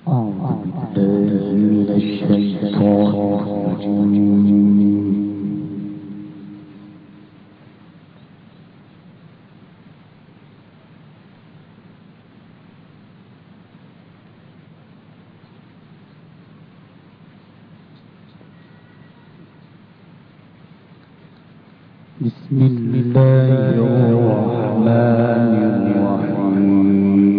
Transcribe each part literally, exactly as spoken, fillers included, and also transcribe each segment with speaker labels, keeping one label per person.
Speaker 1: بسم الله الرحمن الرحيم.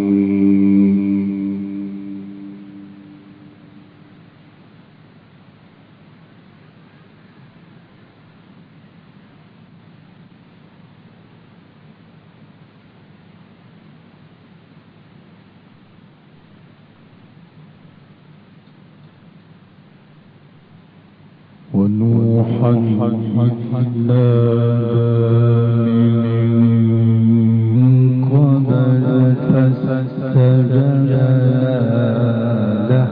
Speaker 1: ونوحا إذ نادى من قبل فاستجبنا له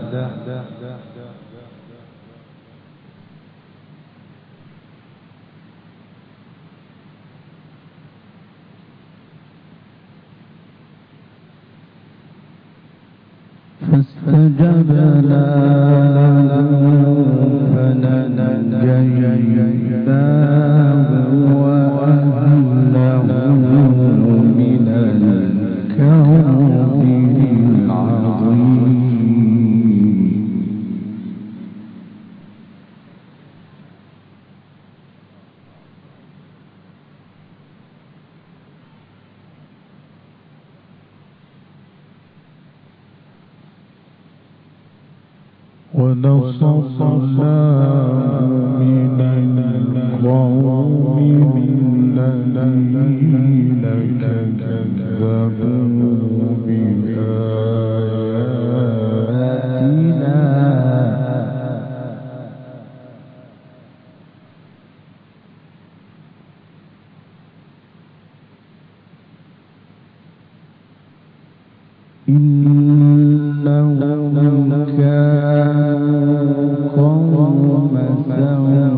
Speaker 1: فاستجبنا له فنجيناه وأهله من الكرب العظيم. ونصرناه من القوم الذين كذبوا بآياتنا إنهم كانوا قوم سوء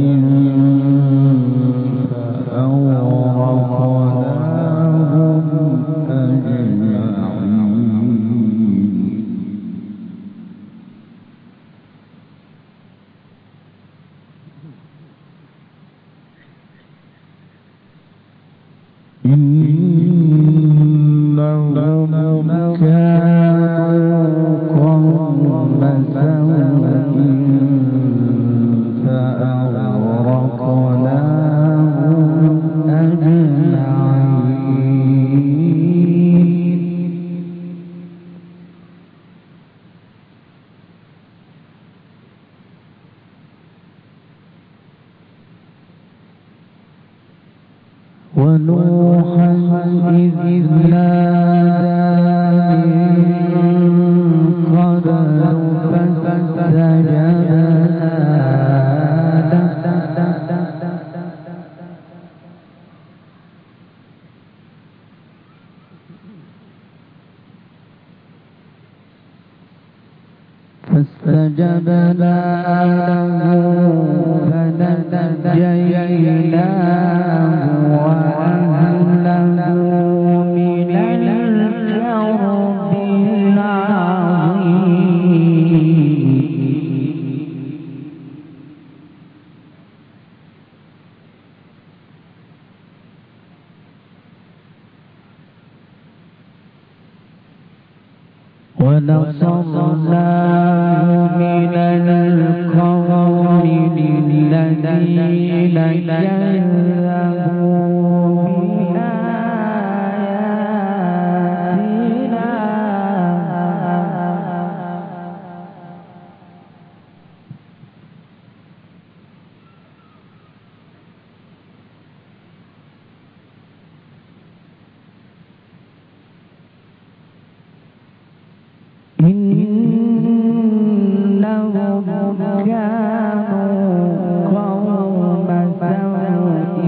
Speaker 1: فأغرقناهم أجمعين. إنهم كانوا قوم سوء فأغرقناهم أجمعين. ونوحا إذ نادى من قبل فاستجبنا فاستجبنا له فنجيناه وأهله من الكرب العظيم. ونصرناه من القوم الذين كذبوا بآياتنا إنهم كانوا قوم سوء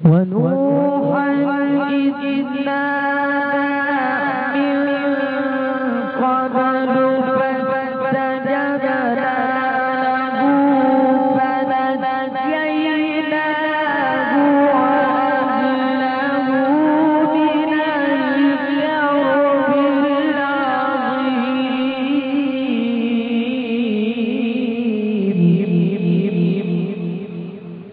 Speaker 1: ونوحا إذ نادى من قبل فاستجبنا له فنجيناه وأهله من الكرب العظيم.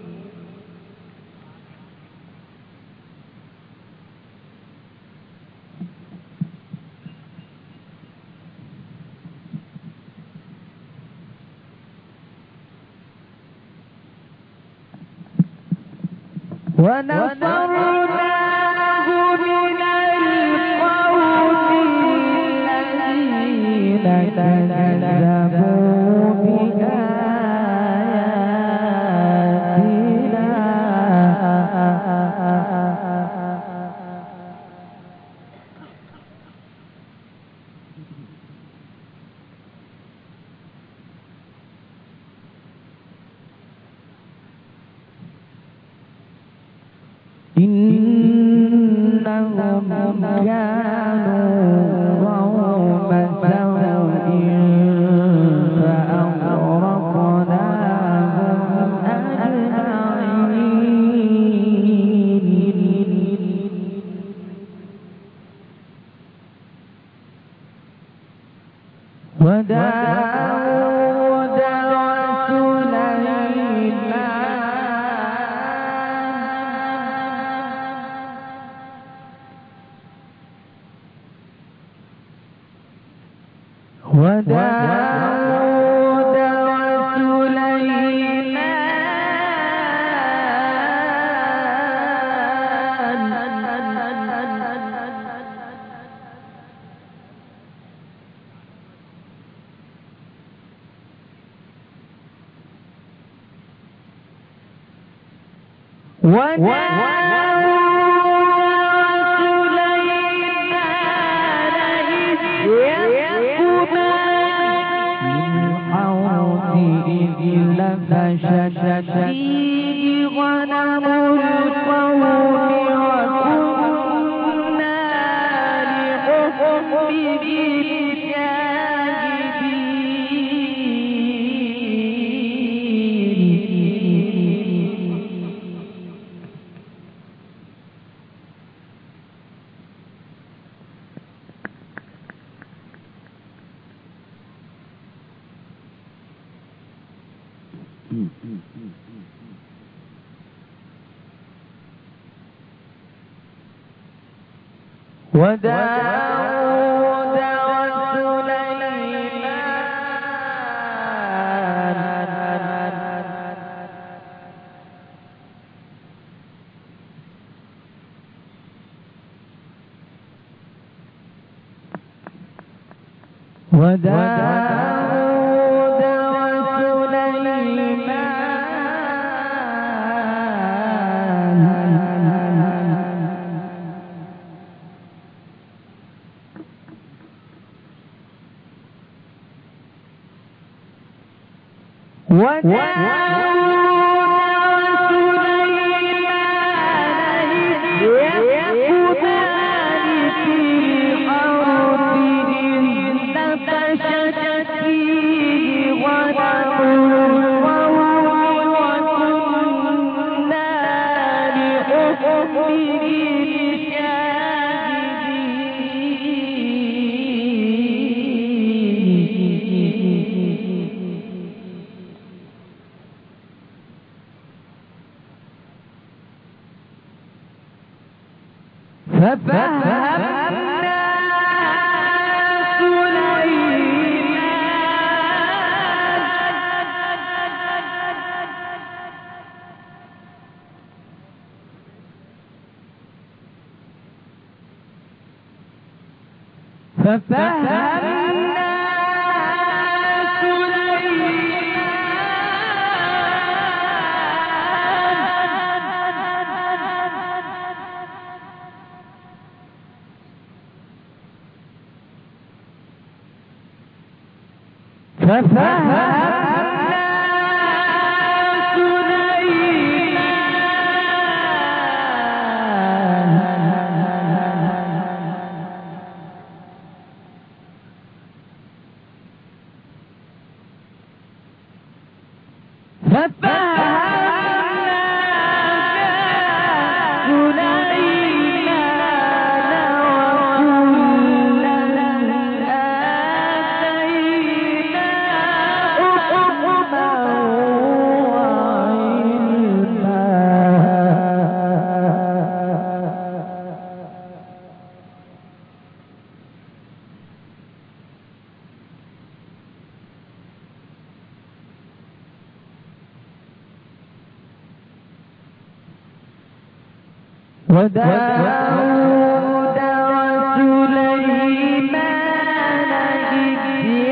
Speaker 1: ونصرناه من القوم الذين كذبوا إنهم كانوا قوم سوء فأغرقناهم أجمعين. وداود وداود فشت فيه غنم القوم وكنا لحكمه شاهدين. وداود وسليمان وداود ففهمنا سليمان ففهمنا ففهمنا سليمان وداود وسليمان إذ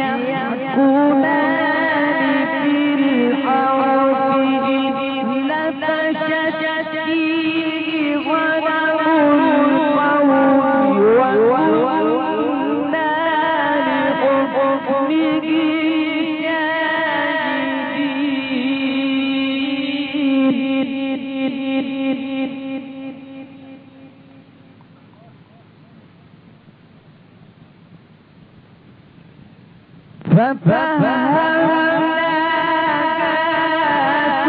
Speaker 1: يحكمان في الحرث إذ نفشت فيه غنم القوم وكنا لحكمه ففهمناها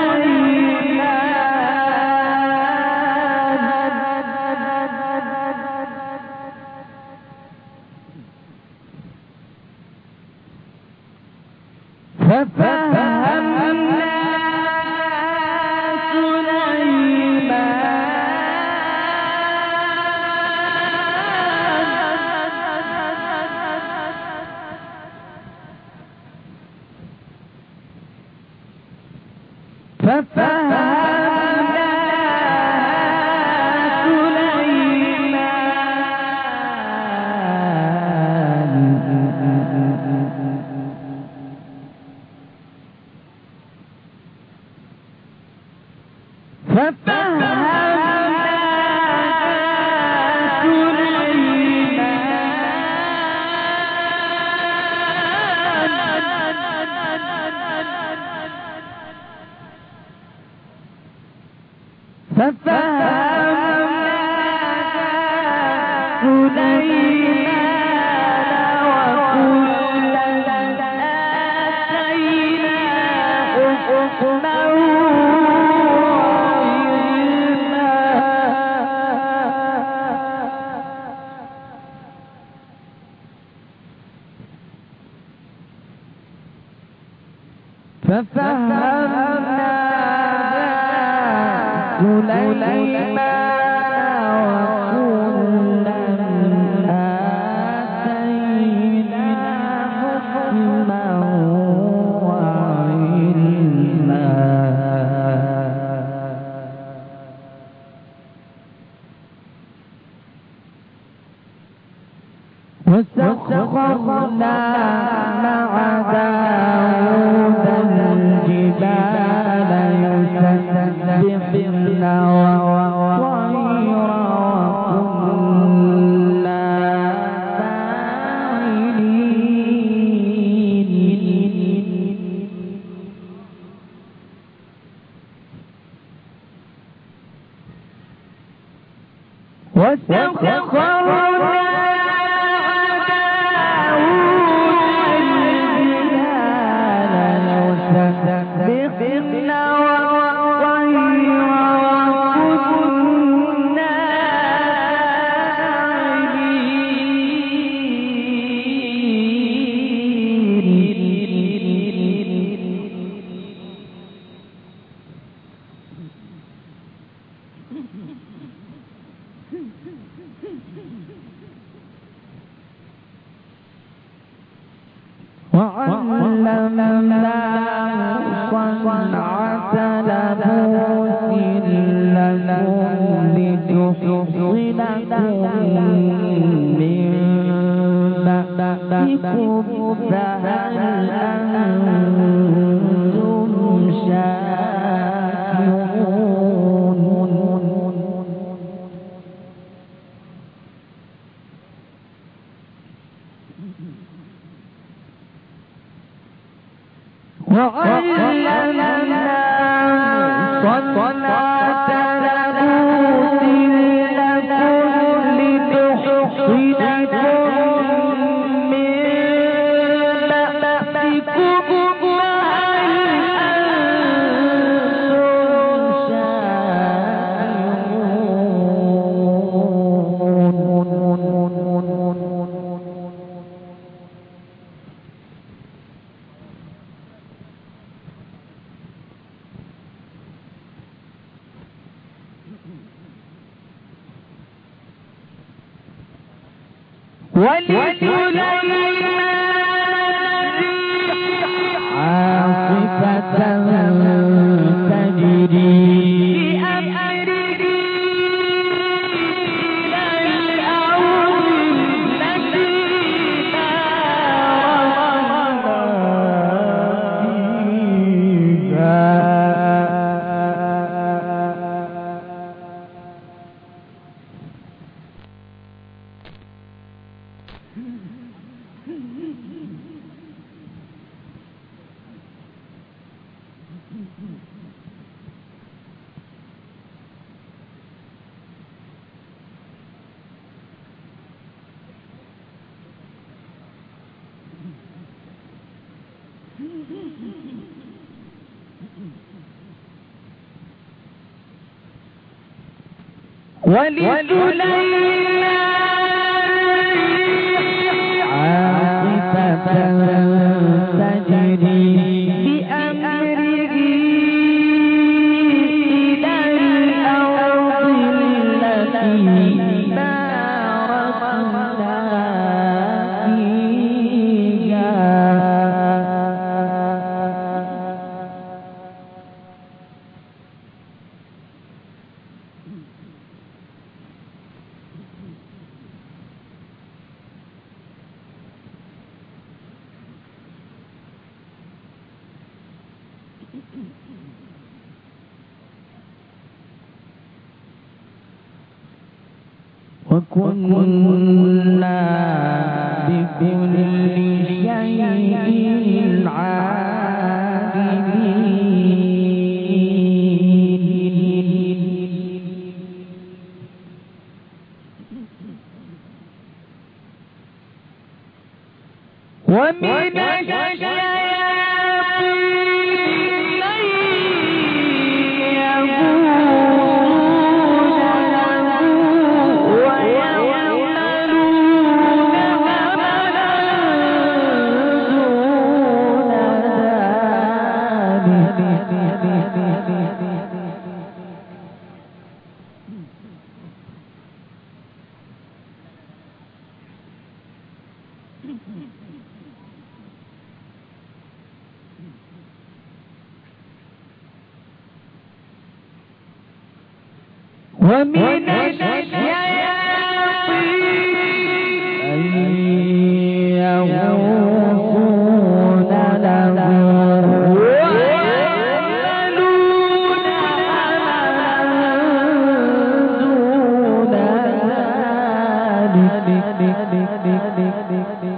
Speaker 1: سليمان وسخرنا مع داود الجبال يسبحن والطير وكنا فاعلين وسخرنا وعلمناه صنعة لبوس لكم لتحصنكم من بأسكم فهل أنتم شاكرون وعلمناه صنعة لبوس لكم لتحصنكم من بأسكم وكنا بكل شيء عالمين ومن ومن الشياطين يغوصون له ويعملون دون ذلك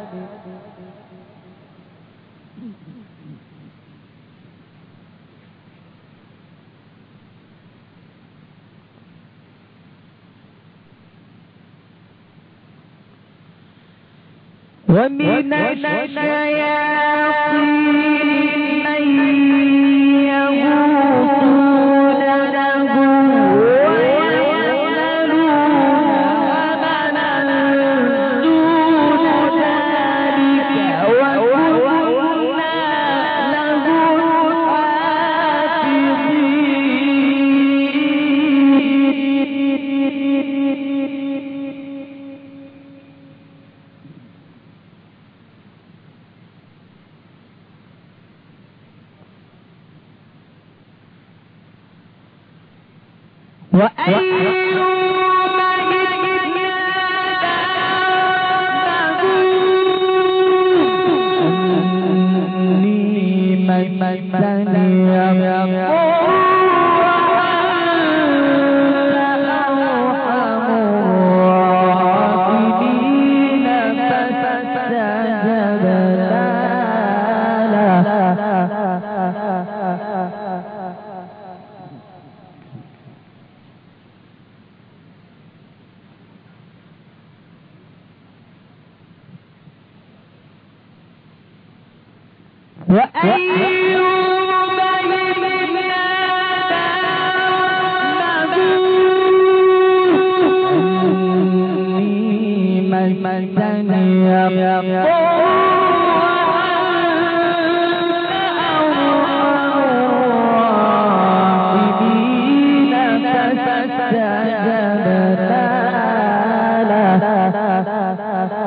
Speaker 1: ومن الشياطين من يغوصون له ويعملون عملا دون ذلك وكنا لهم وأيوب إذ نادى أني مسني الضر وأنت أرحم الراحمين فاستجبنا له وأيوب إذ نادى ربه أني مسني الضر وأنت أرحم الراحمين فاستجبنا له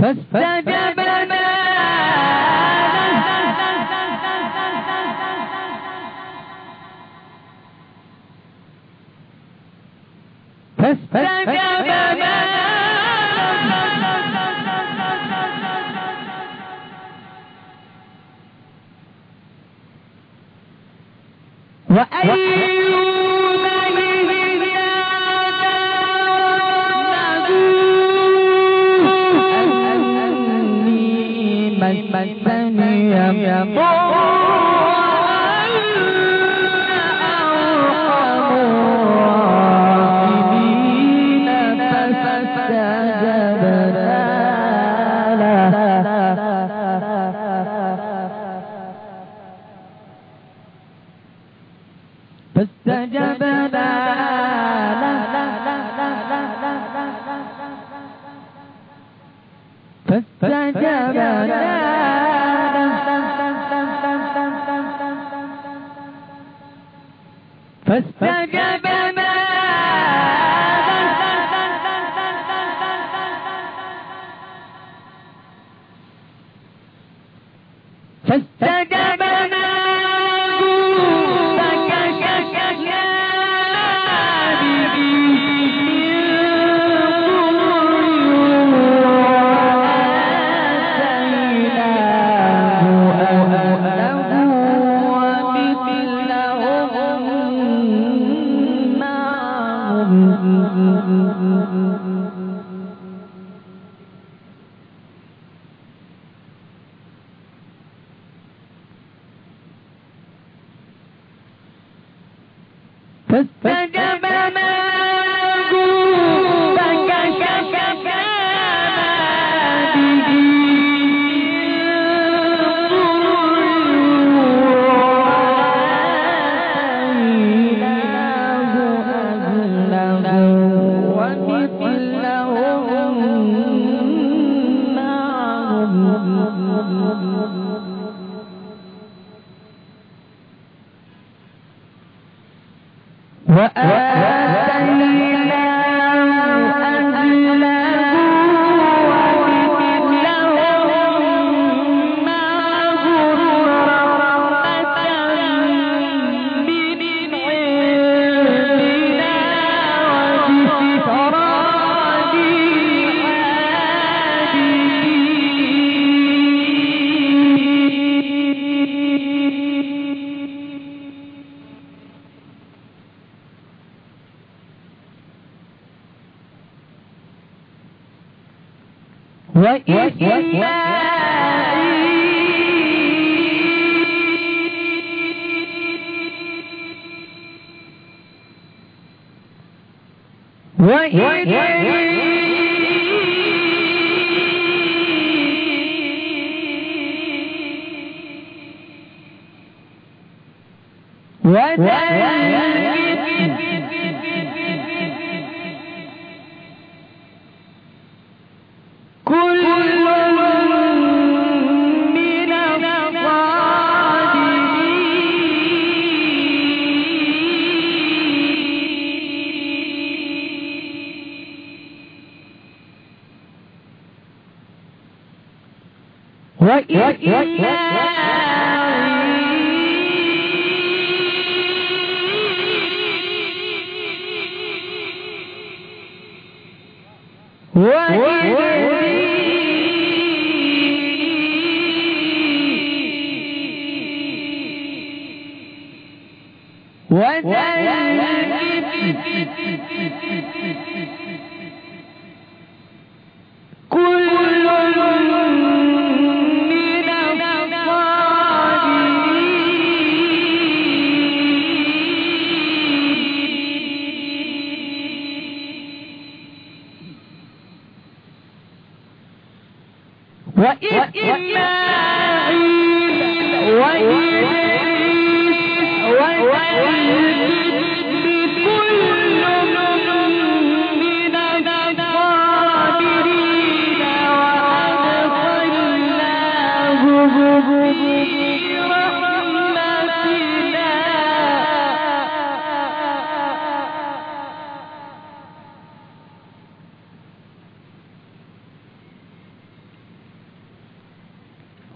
Speaker 1: فاستجبنا فاستجبنا وأيوب إذ نادى أني مسني الضر فاستجبنا فاستجبنا فاستجبنا فاستجبنا فاستجبنا فكشفنا ما به وآتيناه أهله ومثلهم معهم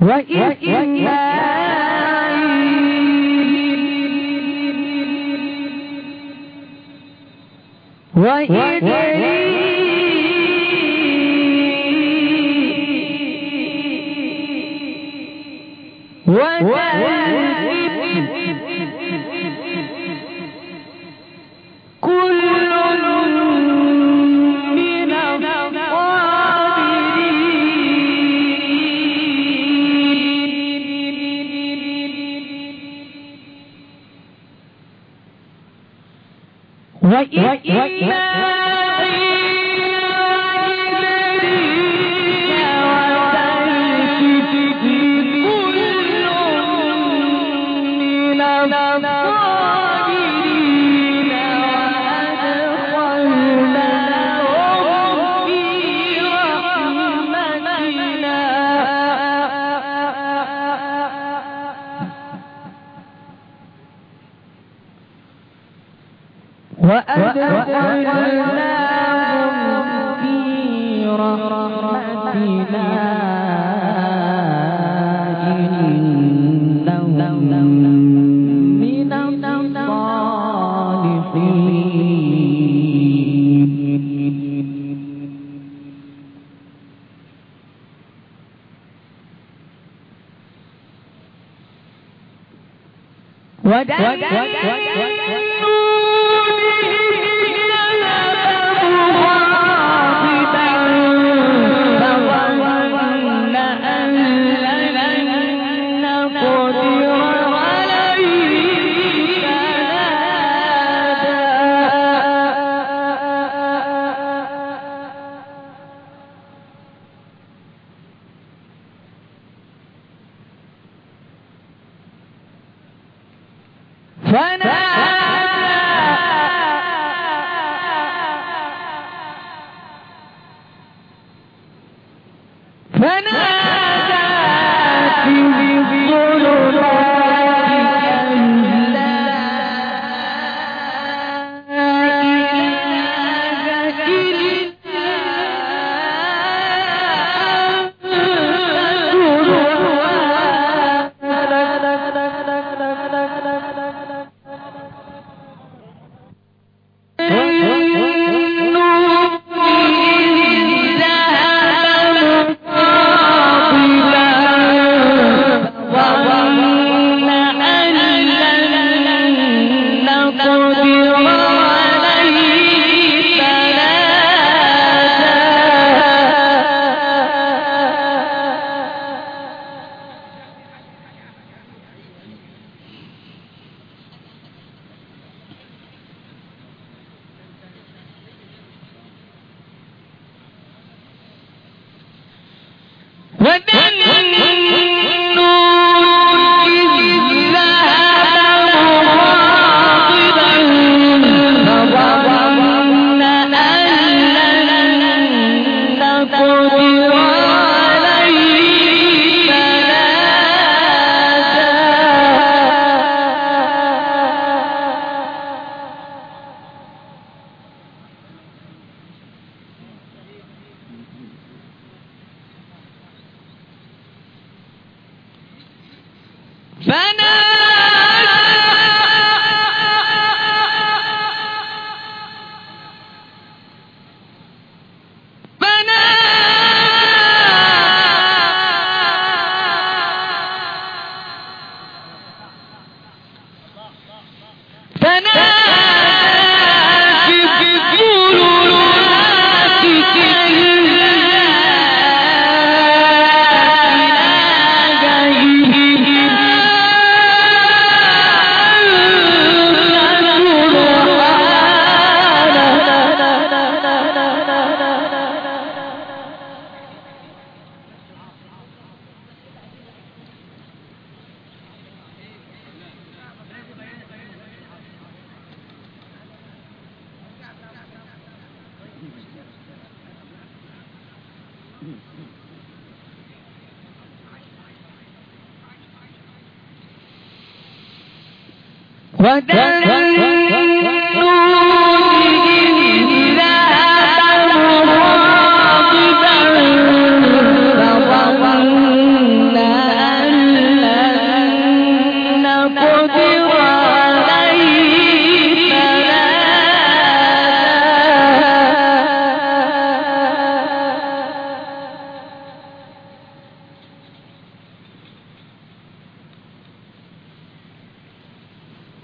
Speaker 1: وَذَنُّونِ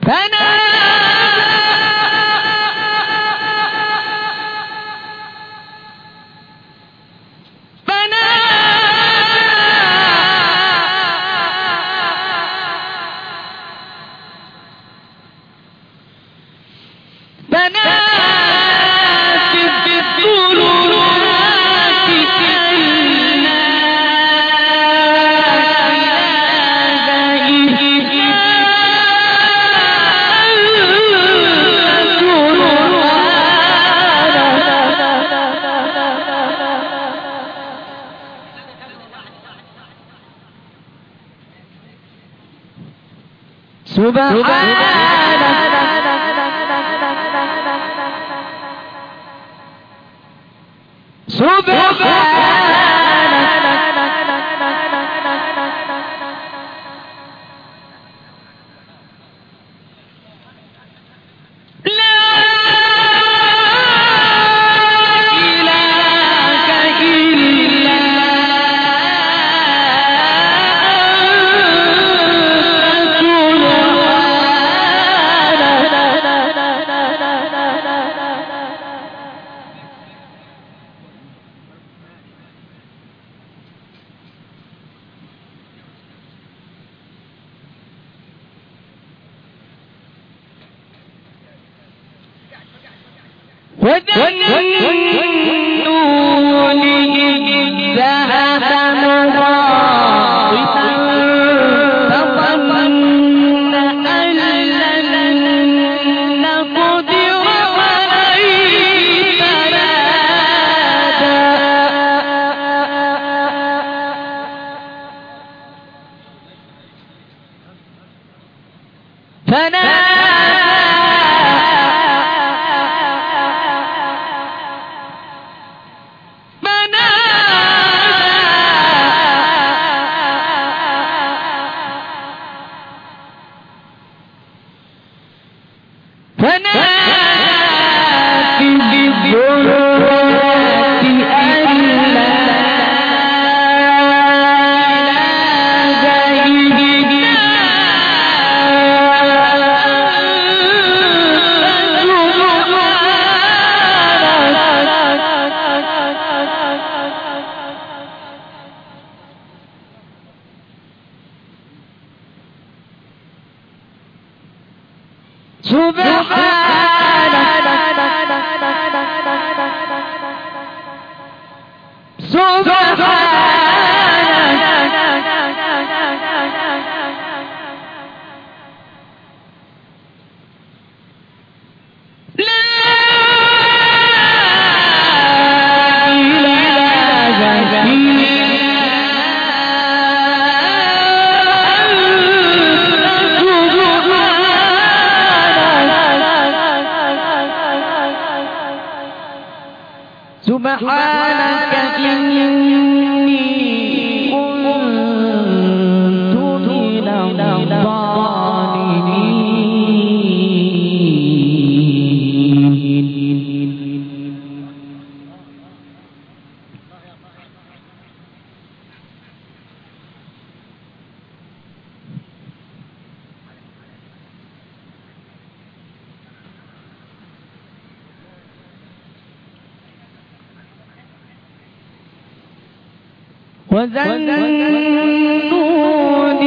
Speaker 1: وذنون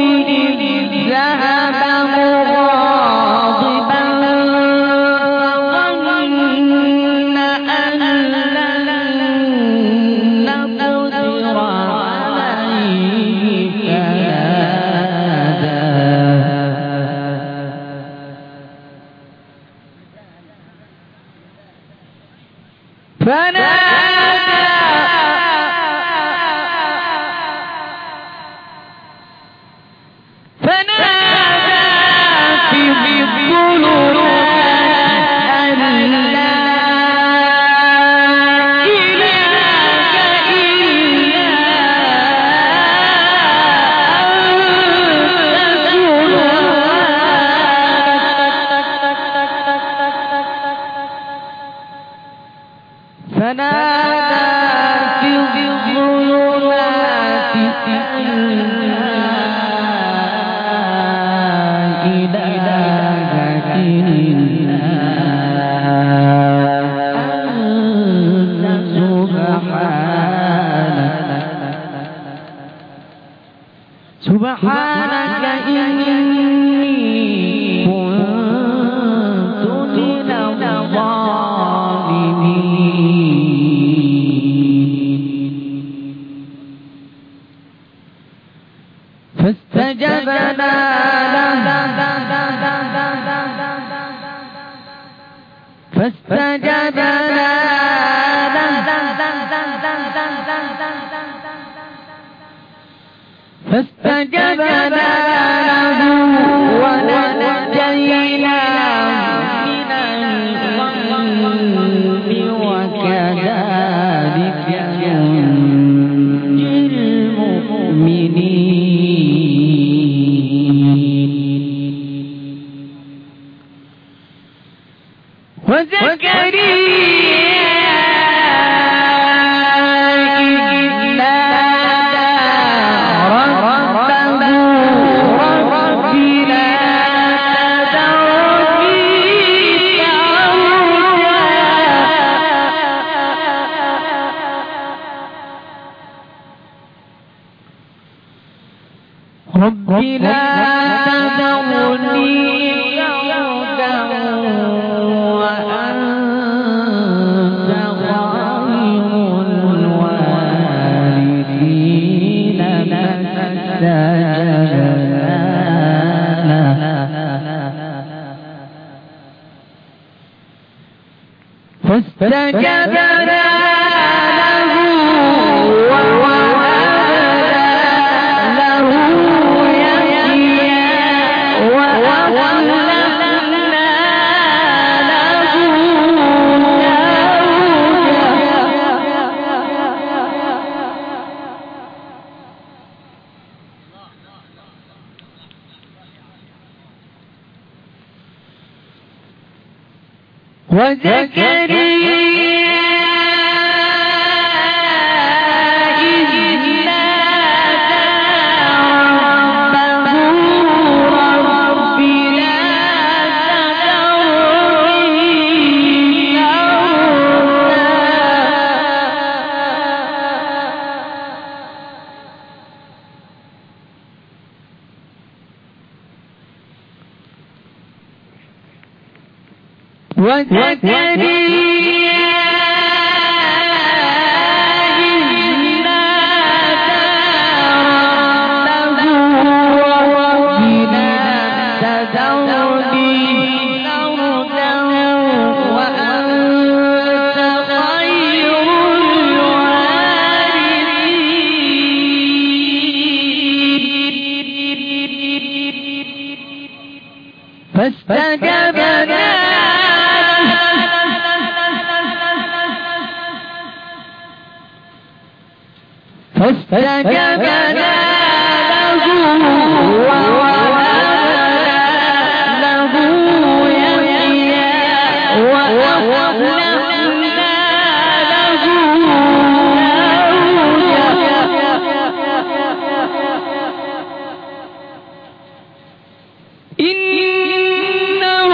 Speaker 1: إذ ذهب مغاضبا فظن أن لن نقدر عليه فنادى فنادى سبحانك إني كنت من الظالمين فاستجبنا فاستجبنا فاستجبنا له ونجيناه من الغم وكذلك ننجي المؤمنين وزكريا رب لا تذرني فردا وأنت خير الوارثين فاستجبنا وزكريا إذ نادى ربه رب لا تذرني وزكريا فاستجبنا فاستجبنا له ووهبنا له يحيى وأصلحنا له زوجه إنهم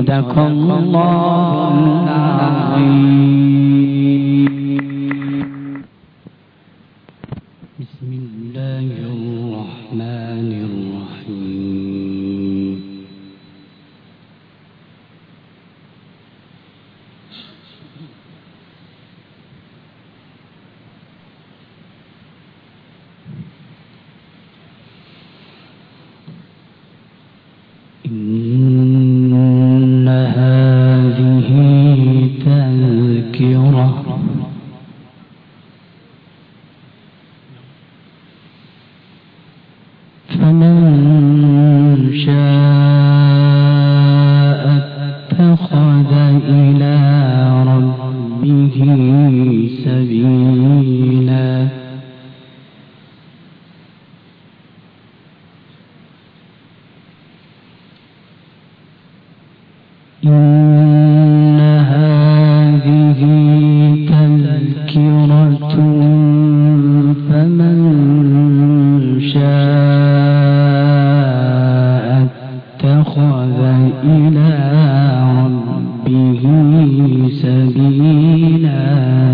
Speaker 1: صدق الله العظيم. بسم الله الرحمن الرحيم. إن هذه تذكرة فمن شاء اتخذ إلى ربه سبيلا. إن هذه تذكرة فمن شاء اتخذ إلى ربه سبيلا.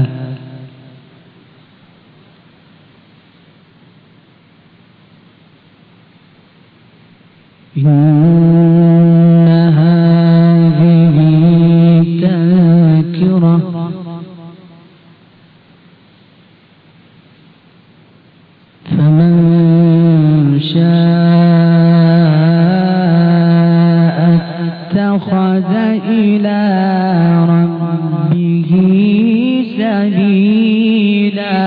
Speaker 1: اتخذ إلى ربه سبيلا.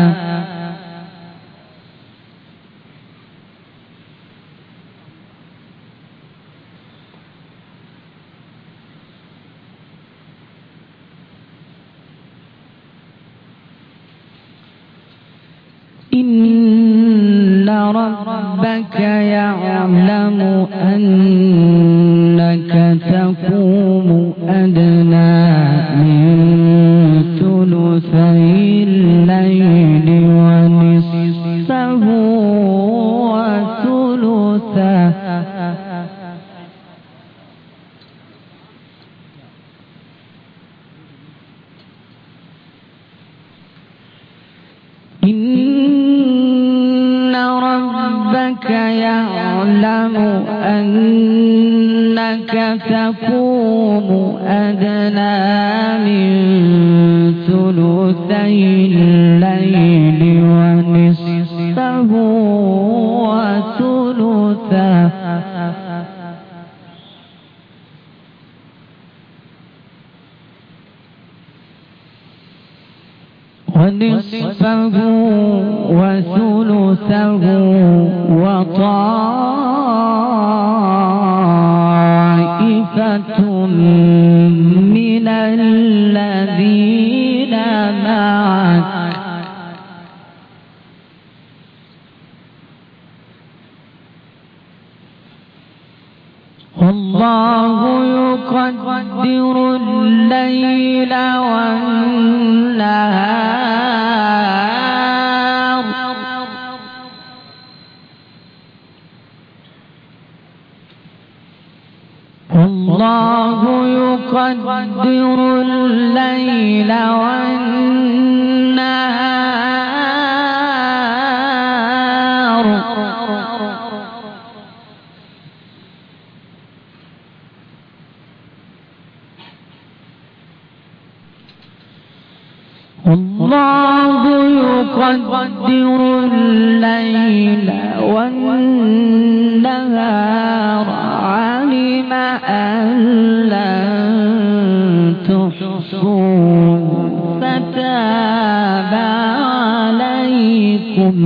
Speaker 1: إن ربك يعلم أنك تقوم أدنى من ثلثي الليل ونصفه وثلثه إن ربك يعلم أنك تقوم أدنى من ثلثي الليل ونصفه وثلثه ونصفه وثلثه وطائفة من الذين معك والله يقدر الليل والنهار والله يقدر الليل والنهار والله يقدر الليل والنهار علم أن لن تحصوا فتاب عليكم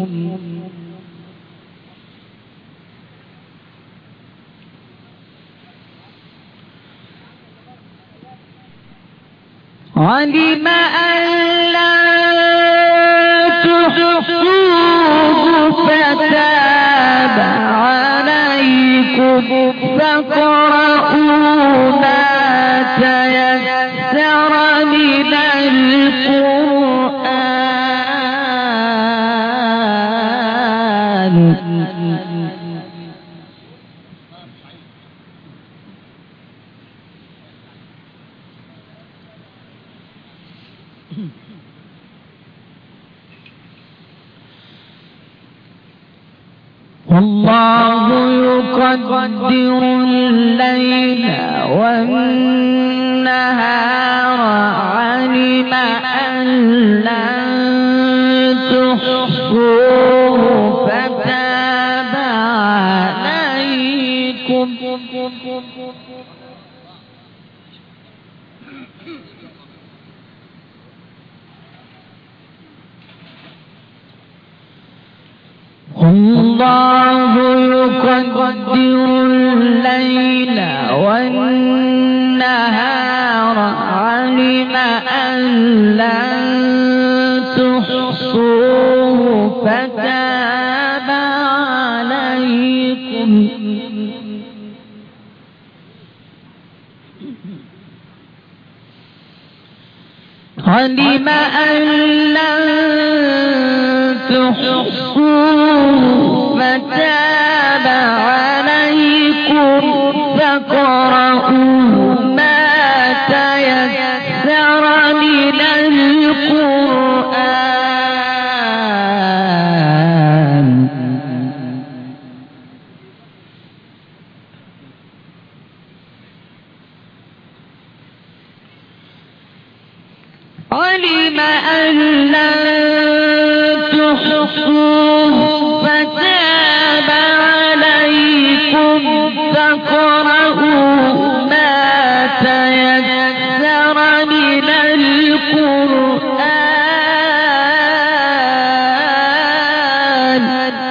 Speaker 1: علم أن لا تحصوه فتاب عليكم فاقرؤوا ما تيسر من القرآن والله يقدر الليل والنهار علم أن لن تحصوه فتاب عليكم الله يقدر الليل والنهار علم أن لن تحصوه فتاب عليكم علم أن لن تحصوه فتاب عليكم فاقرؤوا ما تيسر من القرآن علم أن لن تحصوه فتاب عليكم فاقرؤوا ما تيسر من القرآن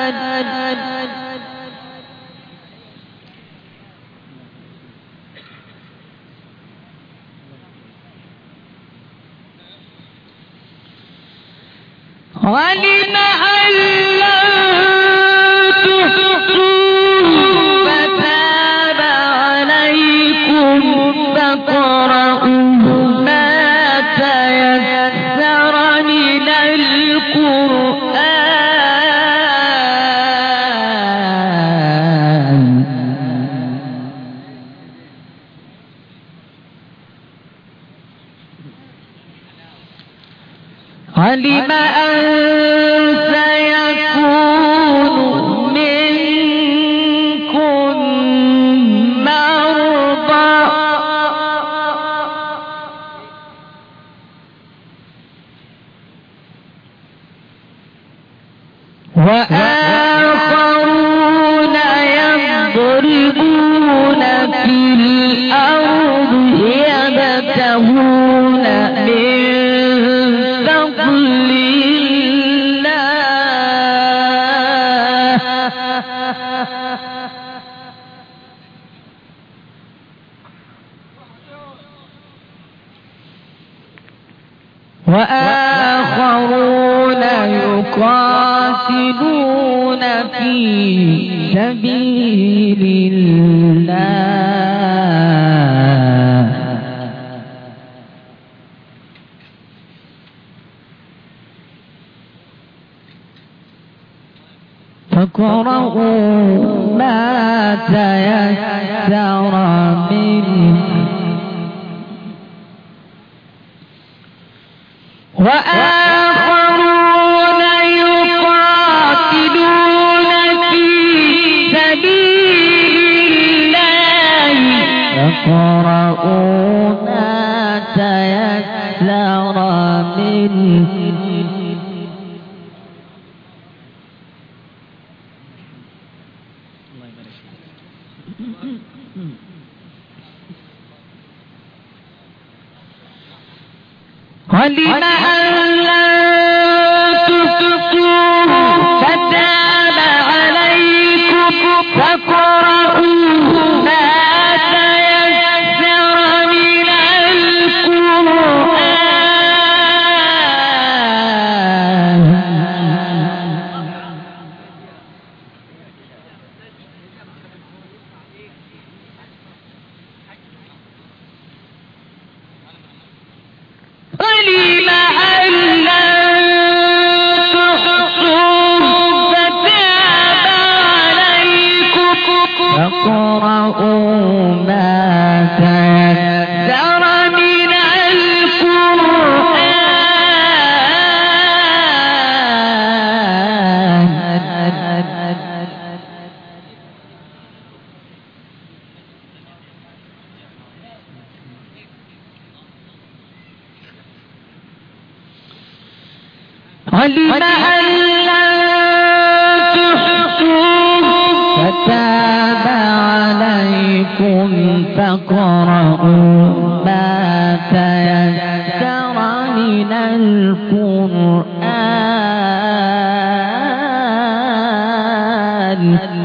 Speaker 1: علم أن لن تحصوه فتاب عليكم فاقرؤوا ما تيسر من القرآن علم أن سيكون منكم مرضى وآخرون يضربون في الأرض يبتغون من فضل الله وآخرون يقاتلون في سبيل الله فاقرؤوا ما تيسر منه وآخرون يقاتلون في سبيل الله فاقرؤوا ما تيسر منه علم أن لن تحصوه فتاب عليكم فاقرؤوا ما تيسر من القرآن علم أن لن تحصوه فتاب عليكم فاقرؤوا ما تيسر من القرآن علم أن لن تحصوه فتاب عليكم فاقرؤوا ما تيسر من القرآن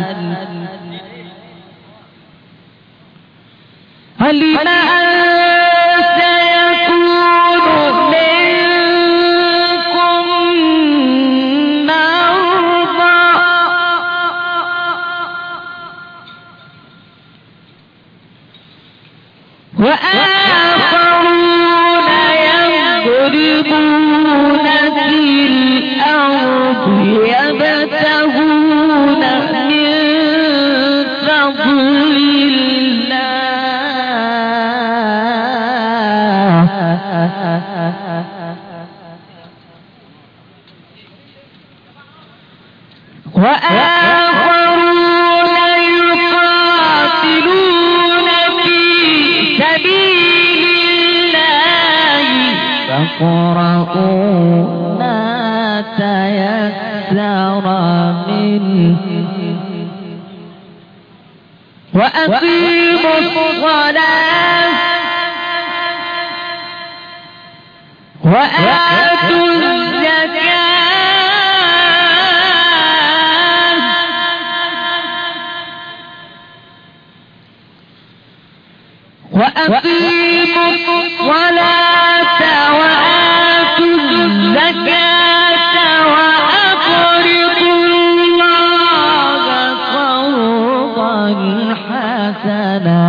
Speaker 1: علم أن وآخرون يضربون في الأرض يبتغون من فضل الله وآخرون يقاتلون في سبيل الله فاقرؤوا ما تيسر منه وأقيموا الصلاة وآتوا الزكاة وأقيموا الصلاة وآتوا الزكاة وأقرضوا الله قرضا حسنا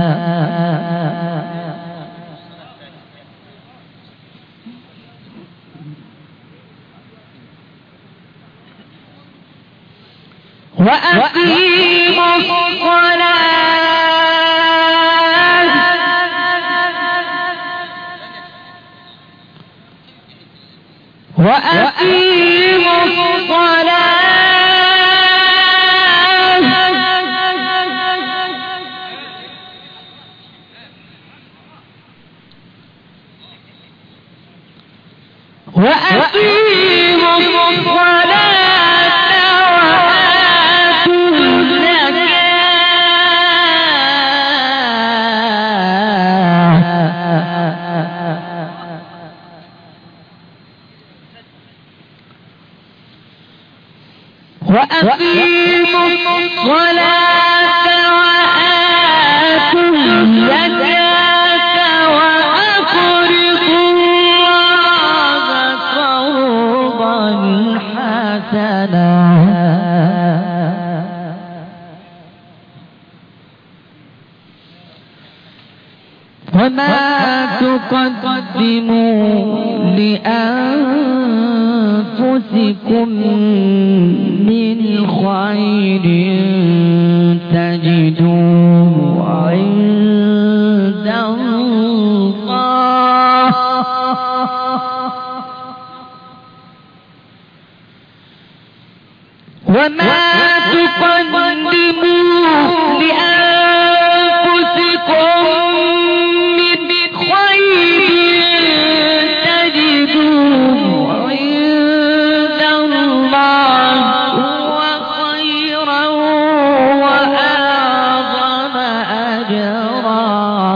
Speaker 1: وأقيموا الصلاة وأقيموا الصلاة وأقيموا الصلاة وآتوا الزكاة وأقيموا الصلاة وآتوا الزكاة وأقرضوا الله قرضا حسنا وما تقدموا لأنفسكم من خير تجدوه عند الله وما تقدموا لأنفسكم من خير تجدوه عند الله هو خيرا وأعظم أجرا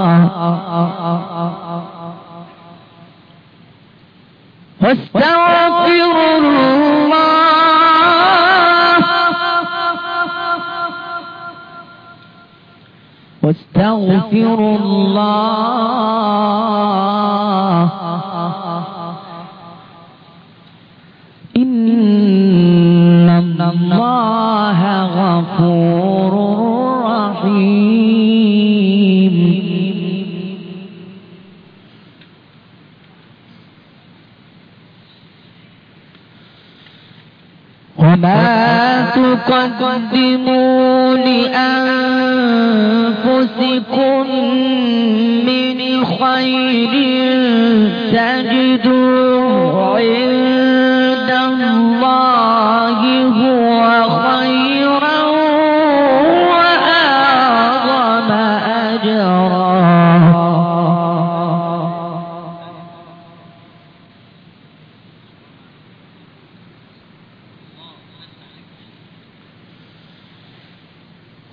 Speaker 1: واستغفروا الله واستغفروا الله إن الله غفور رحيم وما تقدموا لأنفسكم من خير تجدوه عند الله هو خيرا وأعظم أجرا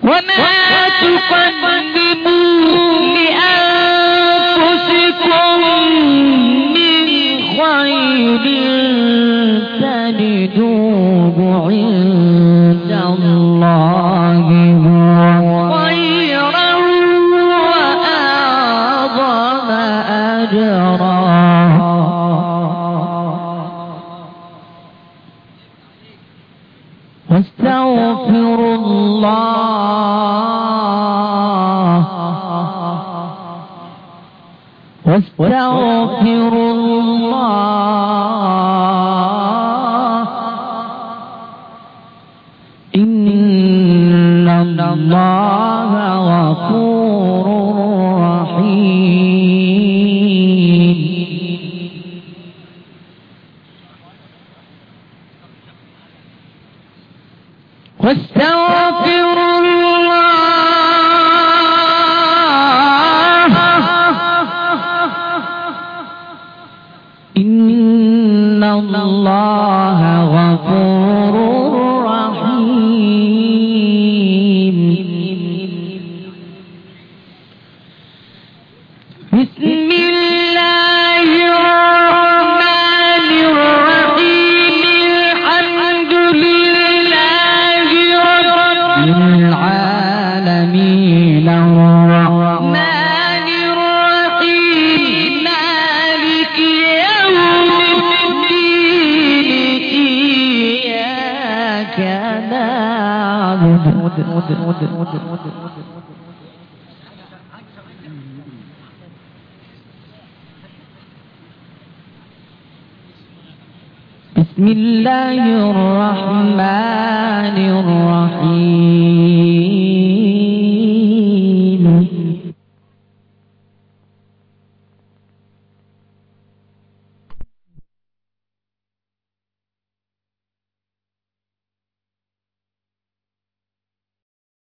Speaker 1: وما تقدموا لأنفسكم من خير تجدوه عند الله هو خيرا وأعظم أجرا. واستغفروا الله واستغفروا الله إن الله غفور رحيم. واستغفروا الله إن الله غفور رحيم. بسم الله الرحمن الرحيم. الحمد لله رب العالمين الرحمن الرحيم مالك يوم الدين إياك نعبد. بسم الله الرحمن الرحيم.